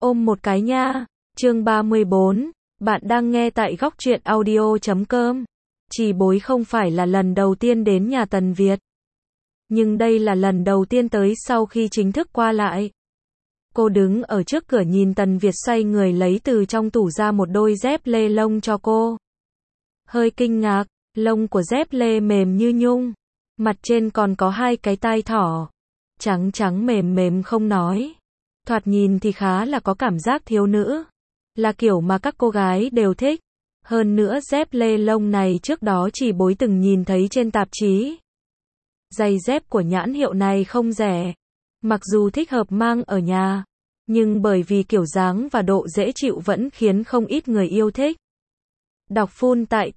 Ôm một cái nha. Chương 34. Bạn đang nghe tại góc truyện audio.com. Chỉ bối không phải là lần đầu tiên đến nhà Tần Việt. Nhưng đây là lần đầu tiên tới sau khi chính thức qua lại. Cô đứng ở trước cửa nhìn Tần Việt xoay người lấy từ trong tủ ra một đôi dép lê lông cho cô. Hơi kinh ngạc, lông của dép lê mềm như nhung. Mặt trên còn có hai cái tai thỏ. Trắng trắng mềm mềm không nói. Thoạt nhìn thì khá là có cảm giác thiếu nữ. Là kiểu mà các cô gái đều thích. Hơn nữa dép lê lông này trước đó chỉ bối từng nhìn thấy trên tạp chí. Giày dép của nhãn hiệu này không rẻ. Mặc dù thích hợp mang ở nhà, nhưng bởi vì kiểu dáng và độ dễ chịu vẫn khiến không ít người yêu thích. Đọc full tại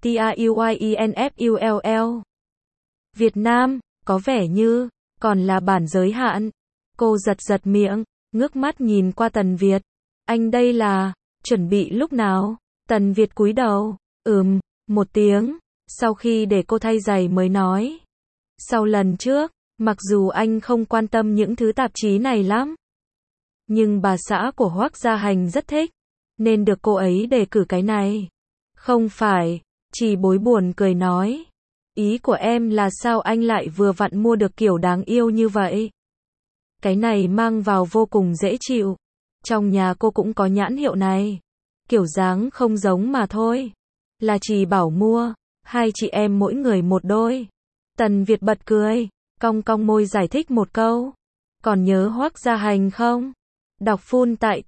TRUYINFULL. Việt Nam, có vẻ như, còn là bản giới hạn. Cô giật giật miệng, ngước mắt nhìn qua Tần Việt. Anh đây là, chuẩn bị lúc nào? Tần Việt cúi đầu, một tiếng, sau khi để cô thay giày mới nói. Sau lần trước, mặc dù anh không quan tâm những thứ tạp chí này lắm, nhưng bà xã của Hoắc Gia Hành rất thích, nên được cô ấy đề cử cái này. Không phải, chỉ bối buồn cười nói. Ý của em là sao anh lại vừa vặn mua được kiểu đáng yêu như vậy? Cái này mang vào vô cùng dễ chịu. Trong nhà cô cũng có nhãn hiệu này. Kiểu dáng không giống mà thôi. Là chỉ bảo mua, hai chị em mỗi người một đôi. Tần Việt bật cười, cong cong môi giải thích một câu. Còn nhớ Hoắc Gia Hành không? Đọc full tại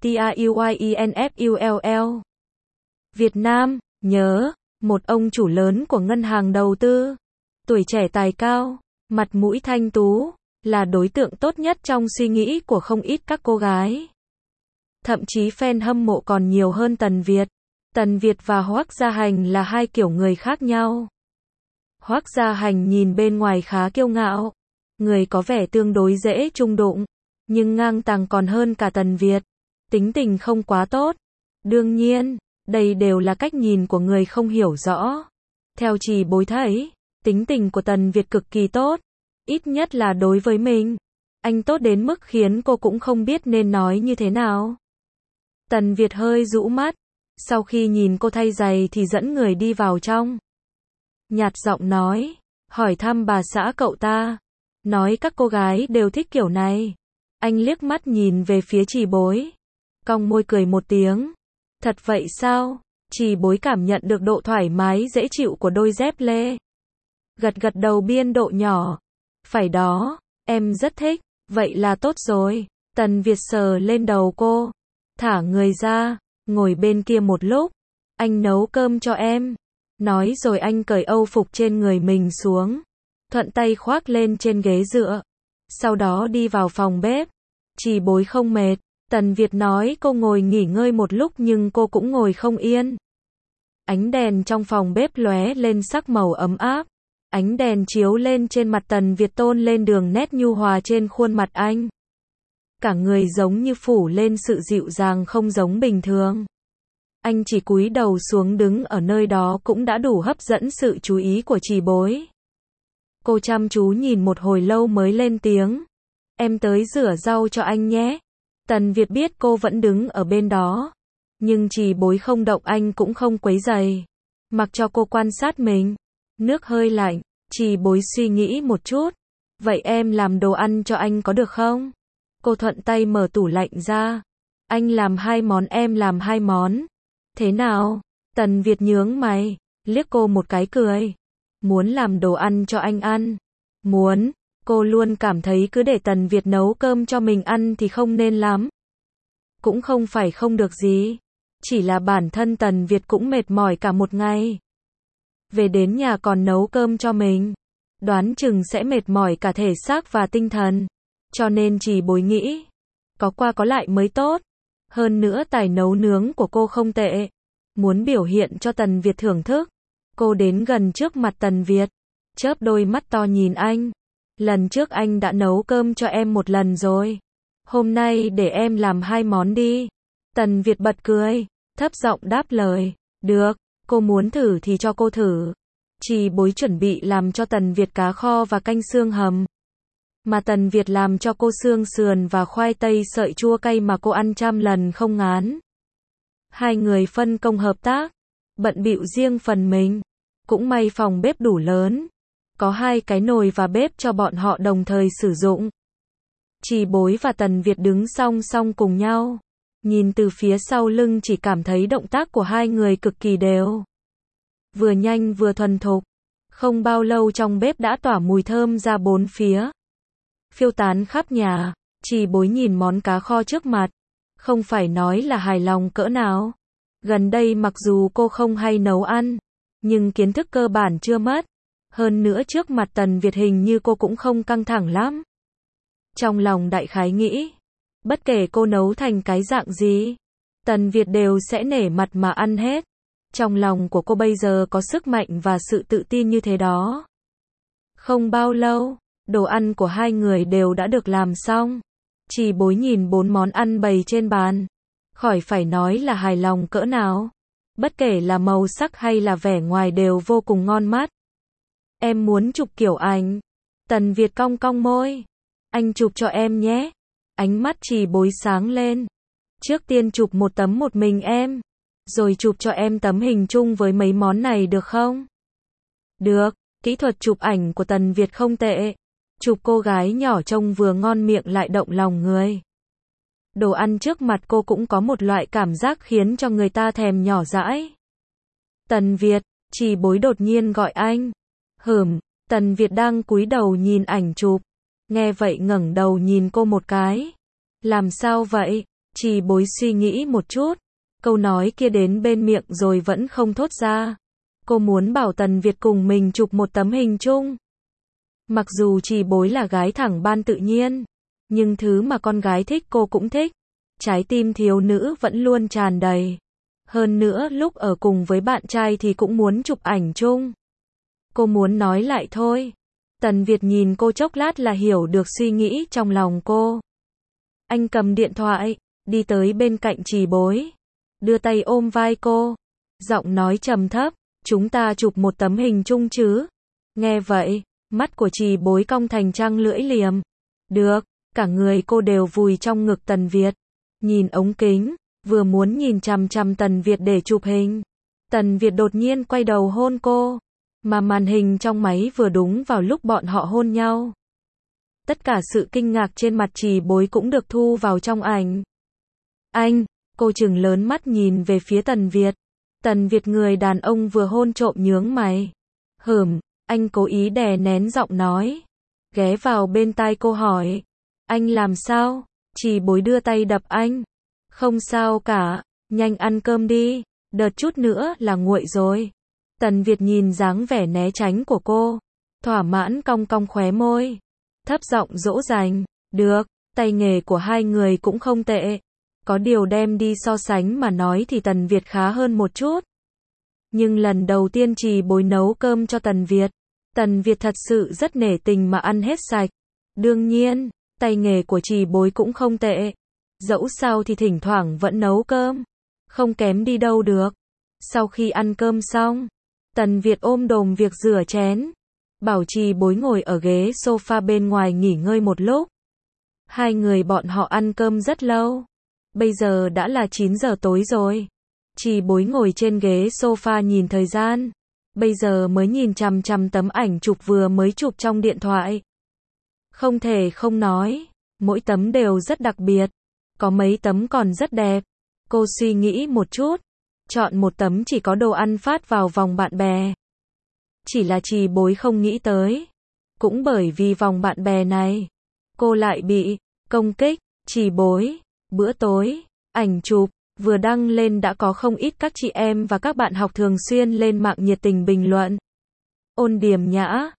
TRUYINFULL. Việt Nam, nhớ, một ông chủ lớn của ngân hàng đầu tư. Tuổi trẻ tài cao, mặt mũi thanh tú, là đối tượng tốt nhất trong suy nghĩ của không ít các cô gái. Thậm chí fan hâm mộ còn nhiều hơn Tần Việt. Tần Việt và Hoắc Gia Hành là hai kiểu người khác nhau. Hoắc Gia Hành nhìn bên ngoài khá kiêu ngạo, người có vẻ tương đối dễ chung đụng, nhưng ngang tàng còn hơn cả Tần Việt. Tính tình không quá tốt. Đương nhiên, đây đều là cách nhìn của người không hiểu rõ. Theo chỉ bối thấy, tính tình của Tần Việt cực kỳ tốt, ít nhất là đối với mình. Anh tốt đến mức khiến cô cũng không biết nên nói như thế nào. Tần Việt hơi rũ mắt, sau khi nhìn cô thay giày thì dẫn người đi vào trong. Nhạt giọng nói, hỏi thăm bà xã cậu ta, nói các cô gái đều thích kiểu này. Anh liếc mắt nhìn về phía Trì Bối, cong môi cười một tiếng. Thật vậy sao? Trì Bối cảm nhận được độ thoải mái dễ chịu của đôi dép lê. Gật gật đầu biên độ nhỏ. Phải đó, em rất thích, vậy là tốt rồi. Tần Việt sờ lên đầu cô, thả người ra, ngồi bên kia một lúc. Anh nấu cơm cho em. Nói rồi anh cởi âu phục trên người mình xuống, thuận tay khoác lên trên ghế dựa. Sau đó đi vào phòng bếp. Trì Bối không mệt. Tần Việt nói cô ngồi nghỉ ngơi một lúc nhưng cô cũng ngồi không yên. Ánh đèn trong phòng bếp lóe lên sắc màu ấm áp. Ánh đèn chiếu lên trên mặt Tần Việt tôn lên đường nét nhu hòa trên khuôn mặt anh. Cả người giống như phủ lên sự dịu dàng không giống bình thường. Anh chỉ cúi đầu xuống đứng ở nơi đó cũng đã đủ hấp dẫn sự chú ý của Trì Bối. Cô chăm chú nhìn một hồi lâu mới lên tiếng. Em tới rửa rau cho anh nhé. Tần Việt biết cô vẫn đứng ở bên đó, nhưng Trì Bối không động anh cũng không quấy rầy, mặc cho cô quan sát mình. Nước hơi lạnh, Trì Bối suy nghĩ một chút. Vậy em làm đồ ăn cho anh có được không? Cô thuận tay mở tủ lạnh ra. Anh làm 2 món em làm 2 món. Thế nào? Tần Việt nhướng mày, liếc cô một cái cười. Muốn làm đồ ăn cho anh ăn? Muốn. Cô luôn cảm thấy cứ để Tần Việt nấu cơm cho mình ăn thì không nên lắm. Cũng không phải không được gì. Chỉ là bản thân Tần Việt cũng mệt mỏi cả một ngày. Về đến nhà còn nấu cơm cho mình. Đoán chừng sẽ mệt mỏi cả thể xác và tinh thần. Cho nên Trì Bối nghĩ, có qua có lại mới tốt. Hơn nữa tài nấu nướng của cô không tệ. Muốn biểu hiện cho Tần Việt thưởng thức. Cô đến gần trước mặt Tần Việt, chớp đôi mắt to nhìn anh. Lần trước anh đã nấu cơm cho em một lần rồi. Hôm nay để em làm 2 món đi. Tần Việt bật cười, thấp giọng đáp lời. Được, cô muốn thử thì cho cô thử. Trì Bối chuẩn bị làm cho Tần Việt cá kho và canh xương hầm. Mà Tần Việt làm cho cô xương sườn và khoai tây sợi chua cay mà cô ăn trăm lần không ngán. Hai người phân công hợp tác, bận bịu riêng phần mình. Cũng may phòng bếp đủ lớn, có 2 cái nồi và bếp cho bọn họ đồng thời sử dụng. Trì Bối và Tần Việt đứng song song cùng nhau, nhìn từ phía sau lưng chỉ cảm thấy động tác của hai người cực kỳ đều. Vừa nhanh vừa thuần thục, không bao lâu trong bếp đã tỏa mùi thơm ra bốn phía, phiêu tán khắp nhà. Trì Bối nhìn món cá kho trước mặt, không phải nói là hài lòng cỡ nào. Gần đây mặc dù cô không hay nấu ăn, nhưng kiến thức cơ bản chưa mất. Hơn nữa trước mặt Tần Việt hình như cô cũng không căng thẳng lắm. Trong lòng đại khái nghĩ, bất kể cô nấu thành cái dạng gì, Tần Việt đều sẽ nể mặt mà ăn hết. Trong lòng của cô bây giờ có sức mạnh và sự tự tin như thế đó. Không bao lâu, đồ ăn của hai người đều đã được làm xong. Trì Bối nhìn 4 món ăn bày trên bàn, khỏi phải nói là hài lòng cỡ nào. Bất kể là màu sắc hay là vẻ ngoài đều vô cùng ngon mắt. Em muốn chụp kiểu ảnh. Tần Việt cong cong môi. Anh chụp cho em nhé. Ánh mắt Trì Bối sáng lên. Trước tiên chụp một tấm một mình em, rồi chụp cho em tấm hình chung với mấy món này được không? Được, kỹ thuật chụp ảnh của Tần Việt không tệ. Chụp cô gái nhỏ trông vừa ngon miệng lại động lòng người. Đồ ăn trước mặt cô cũng có một loại cảm giác khiến cho người ta thèm nhỏ dãi. Tần Việt, Trì Bối đột nhiên gọi anh. Tần Việt đang cúi đầu nhìn ảnh chụp. Nghe vậy ngẩng đầu nhìn cô một cái. Làm sao vậy? Trì Bối suy nghĩ một chút. Câu nói kia đến bên miệng rồi vẫn không thốt ra. Cô muốn bảo Tần Việt cùng mình chụp một tấm hình chung. Mặc dù Trì Bối là gái thẳng ban tự nhiên, nhưng thứ mà con gái thích cô cũng thích. Trái tim thiếu nữ vẫn luôn tràn đầy. Hơn nữa lúc ở cùng với bạn trai thì cũng muốn chụp ảnh chung. Cô muốn nói lại thôi. Tần Việt nhìn cô chốc lát là hiểu được suy nghĩ trong lòng cô. Anh cầm điện thoại, đi tới bên cạnh Trì Bối, đưa tay ôm vai cô, giọng nói trầm thấp, chúng ta chụp một tấm hình chung chứ? Nghe vậy, mắt của Trì Bối cong thành trăng lưỡi liềm. Được, cả người cô đều vùi trong ngực Tần Việt, nhìn ống kính, vừa muốn nhìn chằm chằm Tần Việt để chụp hình. Tần Việt đột nhiên quay đầu hôn cô, mà màn hình trong máy vừa đúng vào lúc bọn họ hôn nhau. Tất cả sự kinh ngạc trên mặt Trì Bối cũng được thu vào trong ảnh. Anh, cô trừng lớn mắt nhìn về phía Tần Việt. Tần Việt người đàn ông vừa hôn trộm nhướng mày. Anh cố ý đè nén giọng nói. Ghé vào bên tai cô hỏi. Anh làm sao? Trì Bối đưa tay đập anh. Không sao cả, nhanh ăn cơm đi, đợt chút nữa là nguội rồi. Tần Việt nhìn dáng vẻ né tránh của cô, thỏa mãn cong cong khóe môi, thấp giọng dỗ dành. Được, tay nghề của hai người cũng không tệ. Có điều đem đi so sánh mà nói thì Tần Việt khá hơn một chút. Nhưng lần đầu tiên Trì Bối nấu cơm cho Tần Việt thật sự rất nể tình mà ăn hết sạch. Đương nhiên, tay nghề của Trì Bối cũng không tệ. Dẫu sao thì thỉnh thoảng vẫn nấu cơm, không kém đi đâu được. Sau khi ăn cơm xong, Tần Việt ôm đồm việc rửa chén, bảo Trì Bối ngồi ở ghế sofa bên ngoài nghỉ ngơi một lúc. Hai người bọn họ ăn cơm rất lâu. Bây giờ đã là 9 giờ tối rồi. Trì Bối ngồi trên ghế sofa nhìn thời gian. Bây giờ mới nhìn chằm chằm tấm ảnh chụp vừa mới chụp trong điện thoại. Không thể không nói, mỗi tấm đều rất đặc biệt. Có mấy tấm còn rất đẹp. Cô suy nghĩ một chút, chọn một tấm chỉ có đồ ăn phát vào vòng bạn bè. Chỉ là Trì Bối không nghĩ tới. Cũng bởi vì vòng bạn bè này, cô lại bị công kích. Trì Bối, bữa tối, ảnh chụp vừa đăng lên đã có không ít các chị em và các bạn học thường xuyên lên mạng nhiệt tình bình luận. Ôn điềm nhã,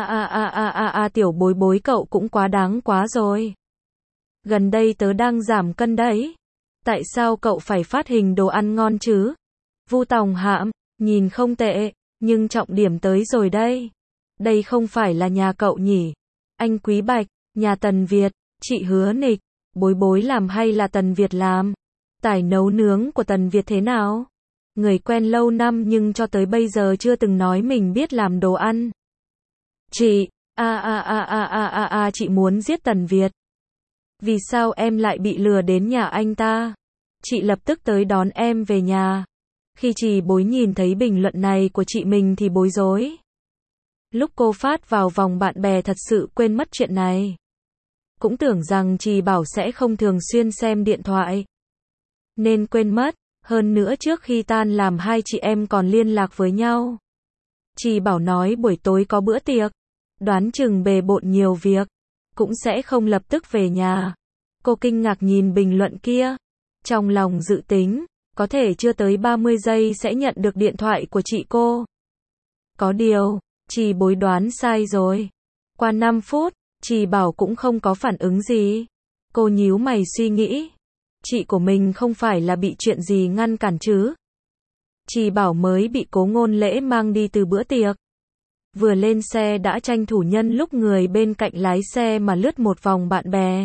tiểu Bối Bối cậu cũng quá đáng quá rồi. Gần đây tớ đang giảm cân đấy. Tại sao cậu phải phát hình đồ ăn ngon chứ? Vu Tòng Hạm, nhìn không tệ, nhưng trọng điểm tới rồi đây. Đây không phải là nhà cậu nhỉ? Anh Quý Bạch, nhà Tần Việt, chị Hứa Nịch, Bối Bối làm hay là Tần Việt làm? Tài nấu nướng của Tần Việt thế nào? Người quen lâu năm nhưng cho tới bây giờ chưa từng nói mình biết làm đồ ăn. Chị, Chị muốn giết Tần Việt. Vì sao em lại bị lừa đến nhà anh ta? Chị lập tức tới đón em về nhà. Khi chị Bối nhìn thấy bình luận này của chị mình thì bối rối. Lúc cô phát vào vòng bạn bè thật sự quên mất chuyện này. Cũng tưởng rằng chị Bảo sẽ không thường xuyên xem điện thoại, nên quên mất. Hơn nữa trước khi tan làm hai chị em còn liên lạc với nhau. Chị Bảo nói buổi tối có bữa tiệc, đoán chừng bề bộn nhiều việc, cũng sẽ không lập tức về nhà. Cô kinh ngạc nhìn bình luận kia, trong lòng dự tính, có thể chưa tới 30 giây sẽ nhận được điện thoại của chị cô. Có điều, chị Bối đoán sai rồi. Qua 5 phút, chị Bảo cũng không có phản ứng gì. Cô nhíu mày suy nghĩ, chị của mình không phải là bị chuyện gì ngăn cản chứ? Chị Bảo mới bị Cố Ngôn Lễ mang đi từ bữa tiệc. Vừa lên xe đã tranh thủ nhân lúc người bên cạnh lái xe mà lướt một vòng bạn bè.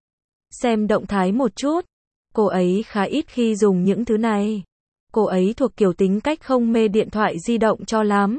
Xem động thái một chút. Cô ấy khá ít khi dùng những thứ này. Cô ấy thuộc kiểu tính cách không mê điện thoại di động cho lắm.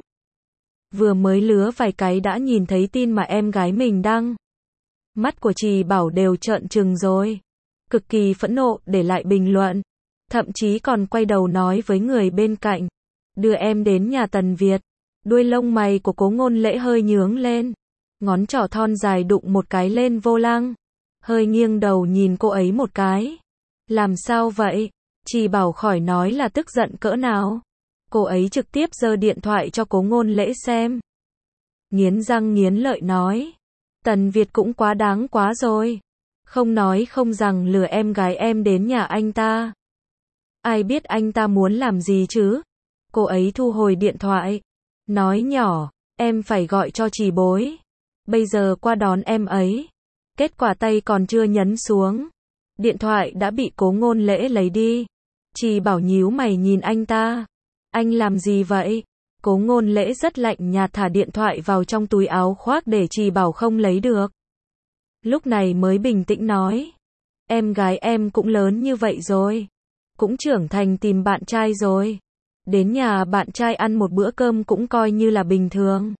Vừa mới lứa vài cái đã nhìn thấy tin mà em gái mình đăng. Mắt của chị Bảo đều trợn trừng rồi. Cực kỳ phẫn nộ để lại bình luận. Thậm chí còn quay đầu nói với người bên cạnh. Đưa em đến nhà Tần Việt. Đuôi lông mày của Cố Ngôn Lễ hơi nhướng lên. Ngón trỏ thon dài đụng một cái lên vô lăng. Hơi nghiêng đầu nhìn cô ấy một cái. Làm sao vậy? Chị Bảo khỏi nói là tức giận cỡ nào. Cô ấy trực tiếp giơ điện thoại cho Cố Ngôn Lễ xem. Nghiến răng nghiến lợi nói. Tần Việt cũng quá đáng quá rồi. Không nói không rằng lừa em gái em đến nhà anh ta. Ai biết anh ta muốn làm gì chứ? Cô ấy thu hồi điện thoại. Nói nhỏ, em phải gọi cho chị Bối. Bây giờ qua đón em ấy. Kết quả tay còn chưa nhấn xuống. Điện thoại đã bị Cố Ngôn Lễ lấy đi. Chị Bảo nhíu mày nhìn anh ta. Anh làm gì vậy? Cố Ngôn Lễ rất lạnh nhạt thả điện thoại vào trong túi áo khoác để chị Bảo không lấy được. Lúc này mới bình tĩnh nói. Em gái em cũng lớn như vậy rồi. Cũng trưởng thành tìm bạn trai rồi. Đến nhà bạn trai ăn một bữa cơm cũng coi như là bình thường.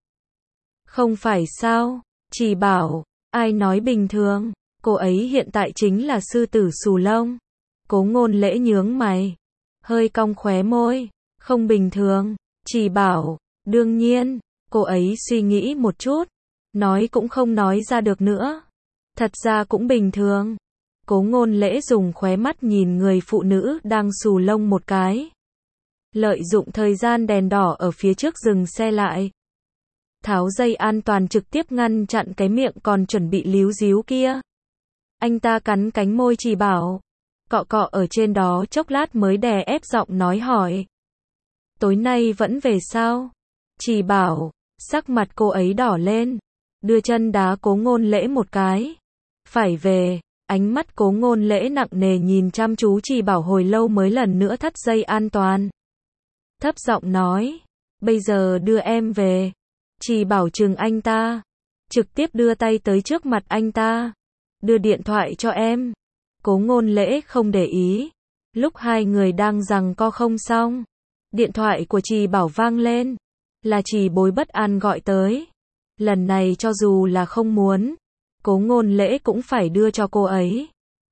Không phải sao? Chị Bảo, ai nói bình thường? Cô ấy hiện tại chính là sư tử xù lông. Cố Ngôn Lễ nhướng mày. Hơi cong khóe môi. Không bình thường. Chị Bảo, đương nhiên. Cô ấy suy nghĩ một chút. Nói cũng không nói ra được nữa. Thật ra cũng bình thường. Cố Ngôn Lễ dùng khóe mắt nhìn người phụ nữ đang xù lông một cái. Lợi dụng thời gian đèn đỏ ở phía trước dừng xe lại. Tháo dây an toàn trực tiếp ngăn chặn cái miệng còn chuẩn bị líu díu kia. Anh ta cắn cánh môi chị Bảo. Cọ cọ ở trên đó chốc lát mới đè ép giọng nói hỏi. Tối nay vẫn về sao? Chị Bảo, sắc mặt cô ấy đỏ lên. Đưa chân đá Cố Ngôn Lễ một cái. Phải về. Ánh mắt Cố Ngôn Lễ nặng nề nhìn chăm chú chị Bảo hồi lâu mới lần nữa thắt dây an toàn. Thấp giọng nói. Bây giờ đưa em về. Chị Bảo trừng anh ta. Trực tiếp đưa tay tới trước mặt anh ta. Đưa điện thoại cho em. Cố Ngôn Lễ không để ý. Lúc hai người đang giằng co không xong. Điện thoại của chị Bảo vang lên. Là chị Bối bất an gọi tới. Lần này cho dù là không muốn. Cố Ngôn Lễ cũng phải đưa cho cô ấy.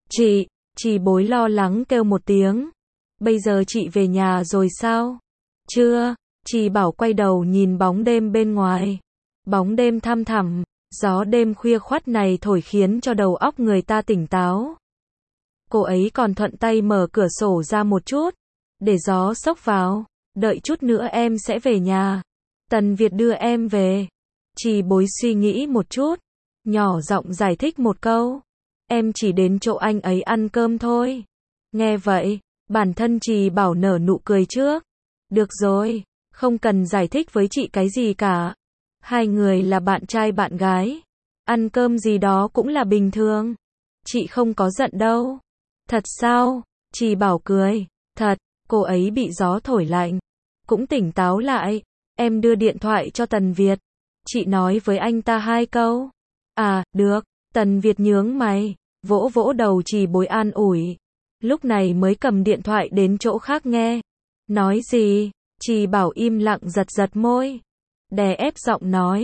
Chị Bối lo lắng kêu một tiếng. Bây giờ chị về nhà rồi sao? Chưa. Chị Bảo quay đầu nhìn bóng đêm bên ngoài. Bóng đêm thăm thẳm. Gió đêm khuya khoắt này thổi khiến cho đầu óc người ta tỉnh táo. Cô ấy còn thuận tay mở cửa sổ ra một chút. Để gió xốc vào. Đợi chút nữa em sẽ về nhà. Tần Việt đưa em về. Chị Bối suy nghĩ một chút. Nhỏ giọng giải thích một câu. Em chỉ đến chỗ anh ấy ăn cơm thôi. Nghe vậy, bản thân chị Bảo nở nụ cười trước. Được rồi, không cần giải thích với chị cái gì cả. Hai người là bạn trai bạn gái. Ăn cơm gì đó cũng là bình thường. Chị không có giận đâu. Thật sao? Chị Bảo cười. Thật, cô ấy bị gió thổi lạnh. Cũng tỉnh táo lại. Em đưa điện thoại cho Tần Việt. Chị nói với anh ta 2 câu. À, được. Tần Việt nhướng mày. Vỗ vỗ đầu chị Bối an ủi. Lúc này mới cầm điện thoại đến chỗ khác nghe. Nói gì? Chị Bảo im lặng giật giật môi. Đè ép giọng nói.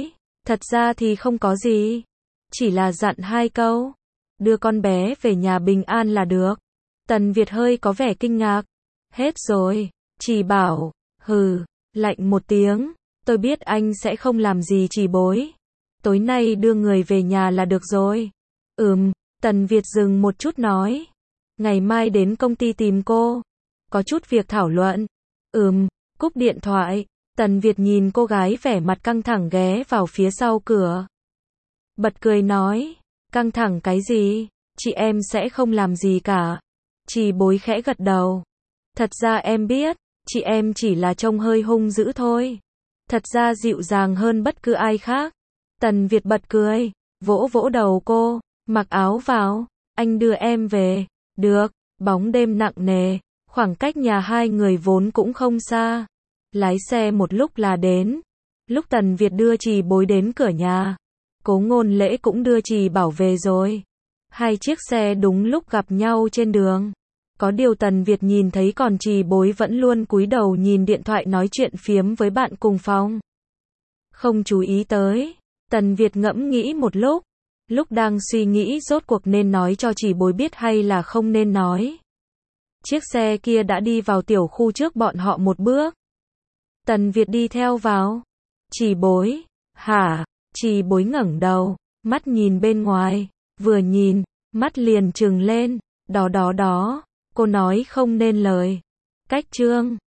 Thật ra thì không có gì. Chỉ là dặn 2 câu. Đưa con bé về nhà bình an là được. Tần Việt hơi có vẻ kinh ngạc. Hết rồi. Chỉ bảo. Hừ. Lạnh một tiếng. Tôi biết anh sẽ không làm gì Chỉ Bối. Tối nay đưa người về nhà là được rồi. Tần Việt dừng một chút nói. Ngày mai đến công ty tìm cô. Có chút việc thảo luận. Cúp điện thoại. Tần Việt nhìn cô gái vẻ mặt căng thẳng ghé vào phía sau cửa. Bật cười nói. Căng thẳng cái gì? Chị em sẽ không làm gì cả. Chỉ Bối khẽ gật đầu. Thật ra em biết. Chị em chỉ là trông hơi hung dữ thôi. Thật ra dịu dàng hơn bất cứ ai khác. Tần Việt bật cười. Vỗ vỗ đầu cô. Mặc áo vào. Anh đưa em về. Được. Bóng đêm nặng nề. Khoảng cách nhà hai người vốn cũng không xa. Lái xe một lúc là đến. Lúc Tần Việt đưa Chỉ Bối đến cửa nhà, Cố Ngôn Lễ cũng đưa Chỉ Bảo về rồi. Hai chiếc xe đúng lúc gặp nhau trên đường. Có điều Tần Việt nhìn thấy còn Chỉ Bối vẫn luôn cúi đầu nhìn điện thoại nói chuyện phiếm với bạn cùng phòng. Không chú ý tới. Tần Việt ngẫm nghĩ một lúc. Lúc đang suy nghĩ rốt cuộc nên nói cho Chỉ Bối biết hay là không nên nói. Chiếc xe kia đã đi vào tiểu khu trước bọn họ một bước. Tần Việt đi theo vào. Chỉ Bối. Hả? Chỉ Bối ngẩng đầu. Mắt nhìn bên ngoài. Vừa nhìn. Mắt liền trừng lên. Đó. Cô nói không nên lời. Cách chương.